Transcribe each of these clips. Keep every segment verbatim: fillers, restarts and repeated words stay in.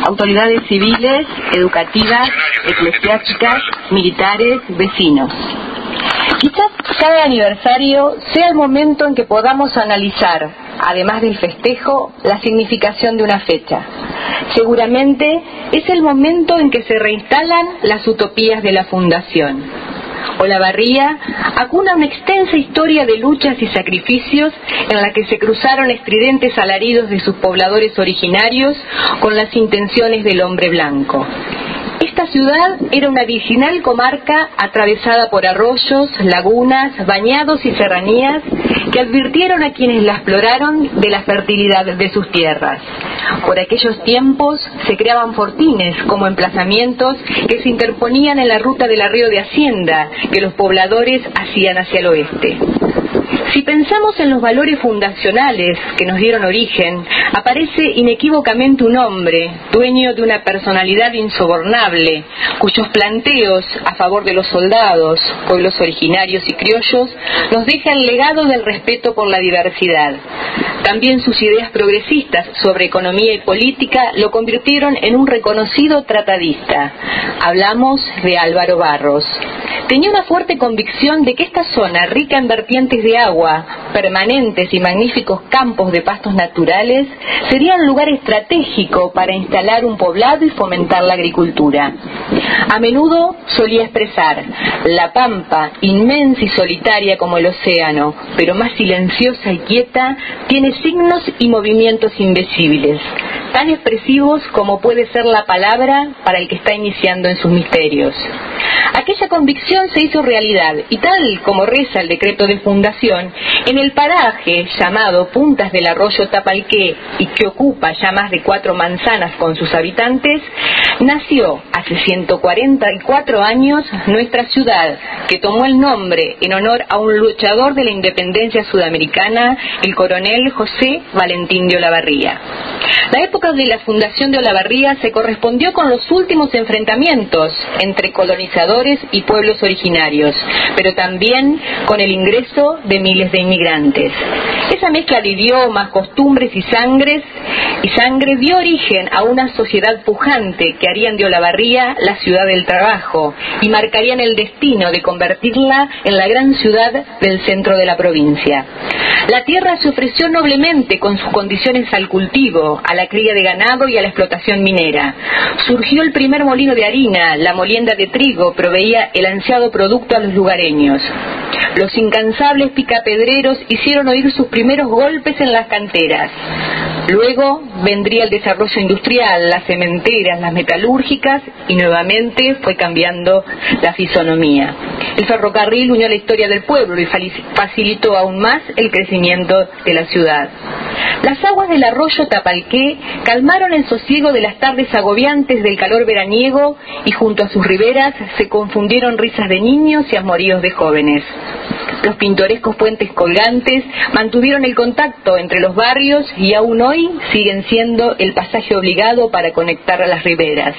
autoridades civiles, educativas, eclesiásticas, militares, vecinos. Quizás cada aniversario sea el momento en que podamos analizar, además del festejo, la significación de una fecha. Seguramente es el momento en que se reinstalan las utopías de la fundación. Olavarría acuna una extensa historia de luchas y sacrificios en la que se cruzaron estridentes alaridos de sus pobladores originarios con las intenciones del hombre blanco. Esta ciudad era una virginal comarca atravesada por arroyos, lagunas, bañados y serranías que advirtieron a quienes la exploraron de la fertilidad de sus tierras. Por aquellos tiempos se creaban fortines como emplazamientos que se interponían en la ruta del arrío de Hacienda que los pobladores hacían hacia el oeste. Si pensamos en los valores fundacionales que nos dieron origen, aparece inequívocamente un hombre, dueño de una personalidad insobornable, cuyos planteos a favor de los soldados, pueblos originarios y criollos, nos deja el legado del respeto por la diversidad. También sus ideas progresistas sobre economía y política lo convirtieron en un reconocido tratadista. Hablamos de Álvaro Barros. Tenía una fuerte convicción de que esta zona, rica en vertientes de agua, permanentes y magníficos campos de pastos naturales, sería un lugar estratégico para instalar un poblado y fomentar la agricultura. A menudo solía expresar: la pampa, inmensa y solitaria como el océano, pero más silenciosa y quieta, tiene signos y movimientos invisibles, tan expresivos como puede ser la palabra para el que está iniciando en sus misterios. Aquella convicción se hizo realidad y, tal como reza el decreto de fundación, en el paraje llamado Puntas del Arroyo Tapalqué y que ocupa ya más de cuatro manzanas con sus habitantes, nació hace ciento cuarenta y cuatro años nuestra ciudad, que tomó el nombre en honor a un luchador de la independencia sudamericana, el coronel José Valentín de Olavarría. La época de la fundación de Olavarría se correspondió con los últimos enfrentamientos entre colonizadores y pueblos originarios, pero también con el ingreso de miles de inmigrantes. Esa mezcla de idiomas, costumbres y sangres y sangre dio origen a una sociedad pujante que harían de Olavarría la ciudad del trabajo y marcarían el destino de convertirla en la gran ciudad del centro de la provincia. La tierra se ofreció noblemente con sus condiciones al cultivo, a la cría de ganado y a la explotación minera. Surgió el primer molino de harina, la molienda de trigo proveía el ansiado producto a los lugareños. Los incansables picapedreros hicieron oír sus primeros golpes en las canteras. Luego vendría el desarrollo industrial, las cementeras, las metalúrgicas y nuevamente fue cambiando la fisonomía. El ferrocarril unió la historia del pueblo y facilitó aún más el crecimiento de la ciudad. Las aguas del arroyo Tapalqué calmaron el sosiego de las tardes agobiantes del calor veraniego y junto a sus riberas se confundieron risas de niños y amoríos de jóvenes. Los pintorescos puentes colgantes mantuvieron el contacto entre los barrios y aún hoy siguen siendo el pasaje obligado para conectar a las riberas.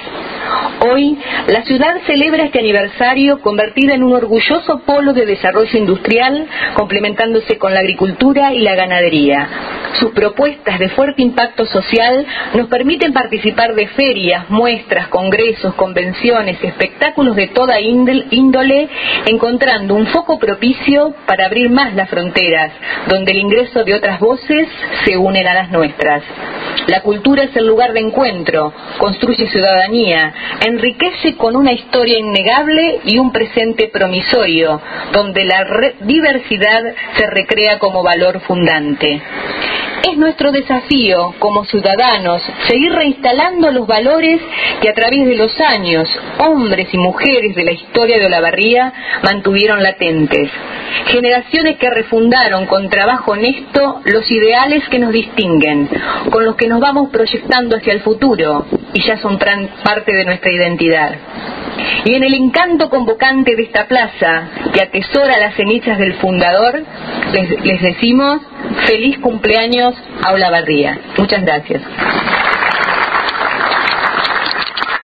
Hoy, la ciudad celebra este aniversario convertida en un orgulloso polo de desarrollo industrial, complementándose con la agricultura y la ganadería. Sus propuestas de fuerte impacto social nos permiten participar de ferias, muestras, congresos, convenciones, espectáculos de toda índole, encontrando un foco propicio para abrir más las fronteras, donde el ingreso de otras voces se unen a las nuestras. La cultura es el lugar de encuentro, construye ciudadanía, enriquece con una historia innegable y un presente promisorio, donde la diversidad se recrea como valor fundante. Es nuestro desafío como ciudadanos seguir reinstalando los valores que a través de los años hombres y mujeres de la historia de Olavarría mantuvieron latentes. Generaciones que refundaron con trabajo honesto los ideales que nos distinguen, con los que nos vamos proyectando hacia el futuro y ya son parte de nuestra identidad. Y en el encanto convocante de esta plaza, que atesora las cenizas del fundador, les, les decimos feliz cumpleaños a Olavarría. Muchas gracias.